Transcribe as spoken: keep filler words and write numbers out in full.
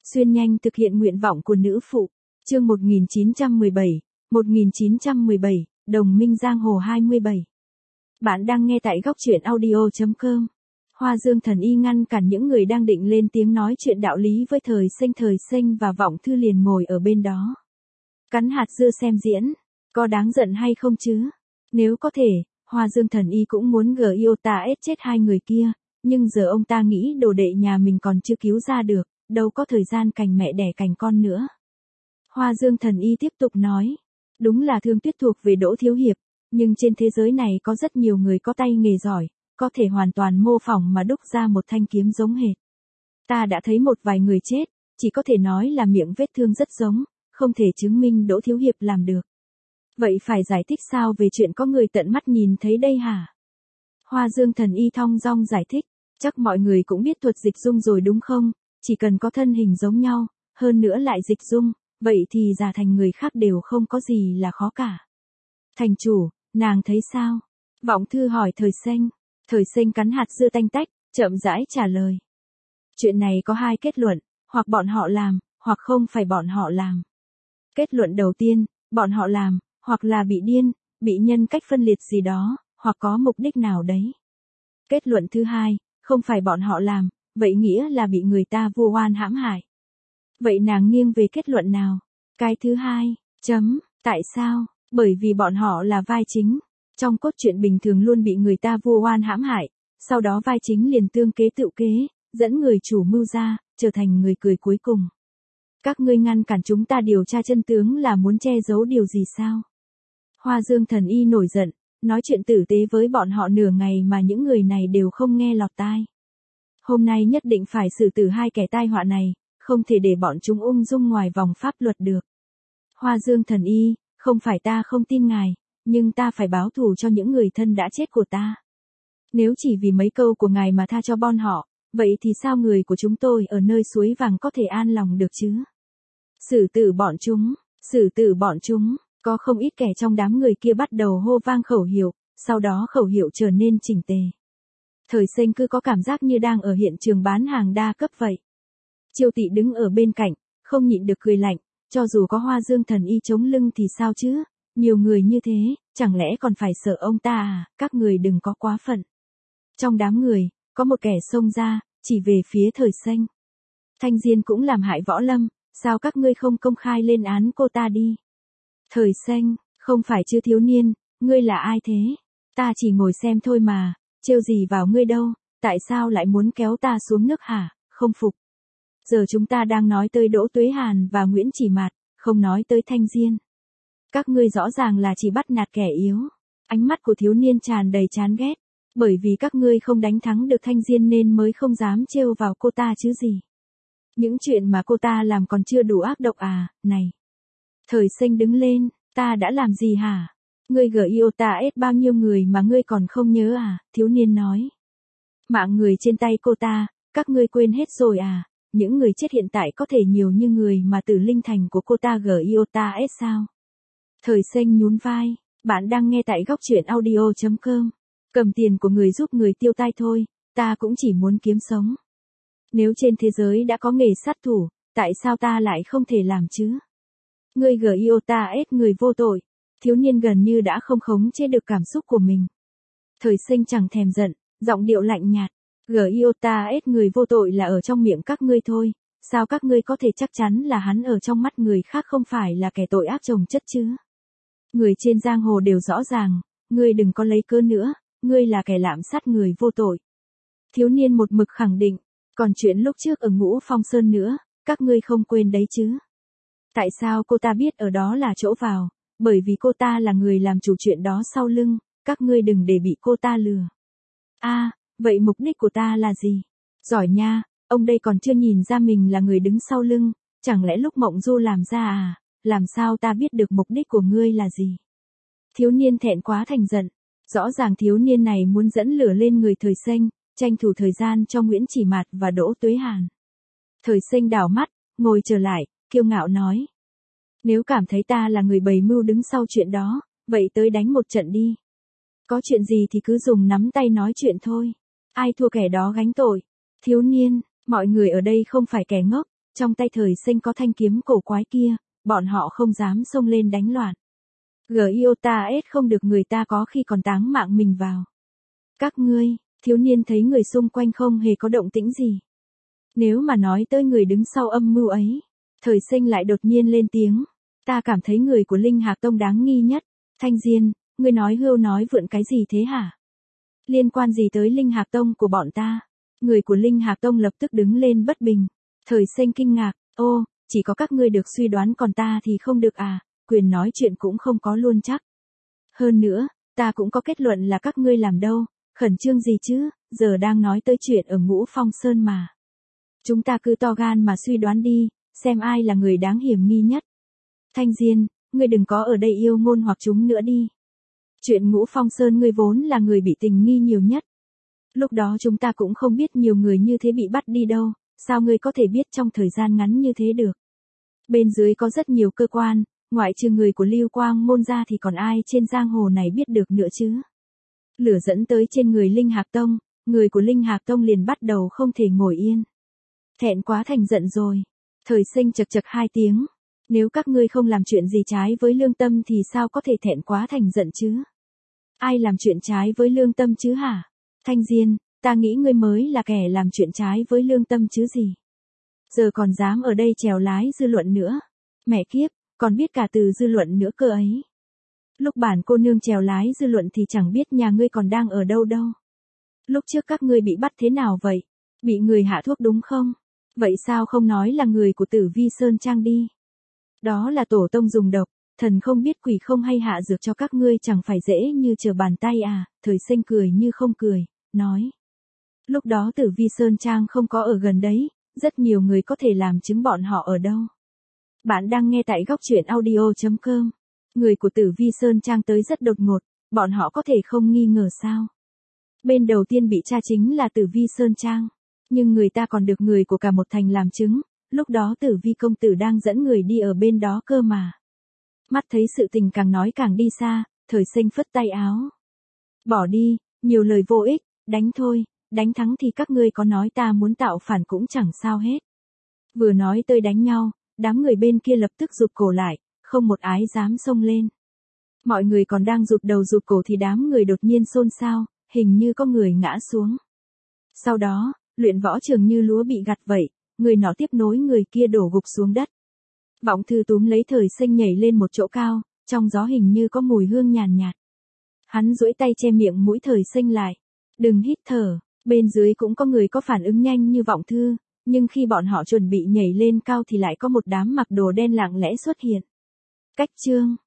Xuyên nhanh thực hiện nguyện vọng của nữ phụ. Chương một nghìn chín trăm mười bảy, một nghìn chín trăm mười bảy, Đồng minh giang hồ hai mươi bảy. Bạn đang nghe tại góc truyện audio chấm com. Hoa Dương Thần Y ngăn cản những người đang định lên tiếng nói chuyện đạo lý với Thời Xanh. Thời Xanh và Vọng Thư liền ngồi ở bên đó. Cắn hạt dưa xem diễn, có đáng giận hay không chứ? Nếu có thể, Hoa Dương Thần Y cũng muốn Giota chết hai người kia, nhưng giờ ông ta nghĩ đồ đệ nhà mình còn chưa cứu ra được, đâu có thời gian cành mẹ đẻ cành con nữa. Hoa Dương Thần Y tiếp tục nói, đúng là Thương Tuyết thuộc về Đỗ Thiếu Hiệp, nhưng trên thế giới này có rất nhiều người có tay nghề giỏi, có thể hoàn toàn mô phỏng mà đúc ra một thanh kiếm giống hệt. Ta đã thấy một vài người chết, chỉ có thể nói là miệng vết thương rất giống, không thể chứng minh Đỗ Thiếu Hiệp làm được. Vậy phải giải thích sao về chuyện có người tận mắt nhìn thấy đây hả? Hoa Dương Thần Y thong dong giải thích, chắc mọi người cũng biết thuật dịch dung rồi đúng không? Chỉ cần có thân hình giống nhau, hơn nữa lại dịch dung, vậy thì giả thành người khác đều không có gì là khó cả. Thành chủ, nàng thấy sao? Vọng Thư hỏi Thời Xanh. Thời Xanh cắn hạt dưa tanh tách, chậm rãi trả lời. Chuyện này có hai kết luận, hoặc bọn họ làm, hoặc không phải bọn họ làm. Kết luận đầu tiên, bọn họ làm, hoặc là bị điên, bị nhân cách phân liệt gì đó, hoặc có mục đích nào đấy. Kết luận thứ hai, không phải bọn họ làm, vậy nghĩa là bị người ta vu oan hãm hại. Vậy nàng nghiêng về kết luận nào? Cái thứ hai, chấm, tại sao? Bởi vì bọn họ là vai chính. Trong cốt truyện bình thường luôn bị người ta vu oan hãm hại, sau đó vai chính liền tương kế tự kế, dẫn người chủ mưu ra, trở thành người cười cuối cùng. Các ngươi ngăn cản chúng ta điều tra chân tướng là muốn che giấu điều gì sao? Hoa Dương Thần Y nổi giận, nói chuyện tử tế với bọn họ nửa ngày mà những người này đều không nghe lọt tai. Hôm nay nhất định phải xử tử hai kẻ tai họa này, không thể để bọn chúng ung dung ngoài vòng pháp luật được. Hoa Dương Thần Y, không phải ta không tin ngài, nhưng ta phải báo thù cho những người thân đã chết của ta. Nếu chỉ vì mấy câu của ngài mà tha cho bọn họ, vậy thì sao người của chúng tôi ở nơi suối vàng có thể an lòng được chứ? Xử tử bọn chúng, xử tử bọn chúng, có không ít kẻ trong đám người kia bắt đầu hô vang khẩu hiệu, sau đó khẩu hiệu trở nên chỉnh tề. Thời Xanh cứ có cảm giác như đang ở hiện trường bán hàng đa cấp vậy. Chiêu Tị đứng ở bên cạnh, không nhịn được cười lạnh, cho dù có Hoa Dương Thần Y chống lưng thì sao chứ, nhiều người như thế, chẳng lẽ còn phải sợ ông ta à, các người đừng có quá phận. Trong đám người, có một kẻ xông ra, chỉ về phía Thời Xanh. Thanh Diên cũng làm hại Võ Lâm, sao các ngươi không công khai lên án cô ta đi? Thời Xanh, không phải chứ thiếu niên, ngươi là ai thế? Ta chỉ ngồi xem thôi mà, trêu gì vào ngươi đâu, tại sao lại muốn kéo ta xuống nước hả, không phục. Giờ chúng ta đang nói tới Đỗ Tuế Hàn và Nguyễn Chỉ Mạt, không nói tới Thanh Diên. Các ngươi rõ ràng là chỉ bắt nạt kẻ yếu. Ánh mắt của thiếu niên tràn đầy chán ghét, bởi vì các ngươi không đánh thắng được Thanh Diên nên mới không dám trêu vào cô ta chứ gì. Những chuyện mà cô ta làm còn chưa đủ ác độc à, này. Thời Xanh đứng lên, ta đã làm gì hả? Ngươi Giota bao nhiêu người mà ngươi còn không nhớ à, thiếu niên nói. Mạng người trên tay cô ta, các ngươi quên hết rồi à, những người chết hiện tại có thể nhiều như người mà tử linh thành của cô ta Giota sao? Thời Xanh nhún vai, bạn đang nghe tại góc truyện audio chấm com. Cầm tiền của người giúp người tiêu tai thôi, ta cũng chỉ muốn kiếm sống. Nếu trên thế giới đã có nghề sát thủ, tại sao ta lại không thể làm chứ? Ngươi Giota người vô tội, thiếu niên gần như đã không khống chế được cảm xúc của mình. Thời Xanh chẳng thèm giận, giọng điệu lạnh nhạt. Giota người vô tội là ở trong miệng các ngươi thôi, sao các ngươi có thể chắc chắn là hắn ở trong mắt người khác không phải là kẻ tội ác chồng chất chứ? Người trên giang hồ đều rõ ràng, ngươi đừng có lấy cớ nữa, ngươi là kẻ lạm sát người vô tội. Thiếu niên một mực khẳng định, còn chuyện lúc trước ở Ngũ Phong Sơn nữa, các ngươi không quên đấy chứ? Tại sao cô ta biết ở đó là chỗ vào? Bởi vì cô ta là người làm chủ chuyện đó sau lưng, các ngươi đừng để bị cô ta lừa. A, à, vậy mục đích của ta là gì? Giỏi nha, ông đây còn chưa nhìn ra mình là người đứng sau lưng, chẳng lẽ lúc Mộng Du làm ra à, làm sao ta biết được mục đích của ngươi là gì? Thiếu niên thẹn quá thành giận, rõ ràng thiếu niên này muốn dẫn lửa lên người Thời Xanh, tranh thủ thời gian cho Nguyễn Chỉ Mạt và Đỗ Tuế Hàn. Thời Xanh đảo mắt, ngồi trở lại, kiêu ngạo nói. Nếu cảm thấy ta là người bày mưu đứng sau chuyện đó, vậy tới đánh một trận đi. Có chuyện gì thì cứ dùng nắm tay nói chuyện thôi. Ai thua kẻ đó gánh tội. Thiếu niên, mọi người ở đây không phải kẻ ngốc, Trong tay thời sinh có thanh kiếm cổ quái kia, bọn họ không dám xông lên đánh loạn. Giota S không được người ta có khi còn táng mạng mình vào. Các ngươi, thiếu niên thấy người xung quanh không hề có động tĩnh gì. Nếu mà nói tới người đứng sau âm mưu ấy, thời sinh lại đột nhiên lên tiếng. Ta cảm thấy người của Linh Hạc Tông đáng nghi nhất. Thanh Diên, ngươi nói hưu nói vượn cái gì thế hả? Liên quan gì tới Linh Hạc Tông của bọn ta? Người của Linh Hạc Tông lập tức đứng lên bất bình. Thời sinh kinh ngạc, ô, chỉ có các ngươi được suy đoán còn ta thì không được à, quyền nói chuyện cũng không có luôn chắc. Hơn nữa, ta cũng có kết luận là các ngươi làm đâu, khẩn trương gì chứ, giờ đang nói tới chuyện ở Ngũ Phong Sơn mà. Chúng ta cứ to gan mà suy đoán đi, xem ai là người đáng hiểm nghi nhất. Thanh Diên, ngươi đừng có ở đây yêu ngôn hoặc chúng nữa đi. Chuyện Ngũ Phong Sơn ngươi vốn là người bị tình nghi nhiều nhất. Lúc đó chúng ta cũng không biết nhiều người như thế bị bắt đi đâu, sao ngươi có thể biết trong thời gian ngắn như thế được. Bên dưới có rất nhiều cơ quan, ngoại trừ người của Lưu Quang Môn ra thì còn ai trên giang hồ này biết được nữa chứ. Lửa dẫn tới trên người Linh Hạc Tông, người của Linh Hạc Tông liền bắt đầu không thể ngồi yên. Thẹn quá thành giận rồi. Thời sinh chật chật hai tiếng. Nếu các ngươi không làm chuyện gì trái với lương tâm thì sao có thể thẹn quá thành giận chứ? Ai làm chuyện trái với lương tâm chứ hả? Thanh Diên, ta nghĩ ngươi mới là kẻ làm chuyện trái với lương tâm chứ gì. Giờ còn dám ở đây chèo lái dư luận nữa. Mẹ kiếp, còn biết cả từ dư luận nữa cơ ấy. Lúc bản cô nương chèo lái dư luận thì chẳng biết nhà ngươi còn đang ở đâu đâu. Lúc trước các ngươi bị bắt thế nào vậy? Bị người hạ thuốc đúng không? Vậy sao không nói là người của Tử Vi Sơn Trang đi? Đó là tổ tông dùng độc, thần không biết quỷ không hay hạ dược cho các ngươi chẳng phải dễ như trở bàn tay à, thời sinh cười như không cười, nói. Lúc đó Tử Vi Sơn Trang không có ở gần đấy, rất nhiều người có thể làm chứng bọn họ ở đâu. Bạn đang nghe tại góc truyện audio chấm com. Người của Tử Vi Sơn Trang tới rất đột ngột, bọn họ có thể không nghi ngờ sao. Bên đầu tiên bị tra chính là Tử Vi Sơn Trang, nhưng người ta còn được người của cả một thành làm chứng. Lúc đó Tử Vi công tử đang dẫn người đi ở bên đó cơ mà. Mắt thấy sự tình càng nói càng đi xa, thời sinh phất tay áo. Bỏ đi, nhiều lời vô ích, đánh thôi, đánh thắng thì các ngươi có nói ta muốn tạo phản cũng chẳng sao hết. Vừa nói tới đánh nhau, đám người bên kia lập tức rụt cổ lại, không một ái dám xông lên. Mọi người còn đang rụt đầu rụt cổ thì đám người đột nhiên xôn xao, hình như có người ngã xuống. Sau đó, luyện võ trường như lúa bị gặt vậy. Người nọ tiếp nối người kia đổ gục xuống đất. Vọng Thư túm lấy thời sinh nhảy lên một chỗ cao, trong gió hình như có mùi hương nhàn nhạt. Hắn duỗi tay che miệng mũi thời sinh lại. Đừng hít thở, bên dưới cũng có người có phản ứng nhanh như Vọng Thư, nhưng khi bọn họ chuẩn bị nhảy lên cao thì lại có một đám mặc đồ đen lặng lẽ xuất hiện. Cách chương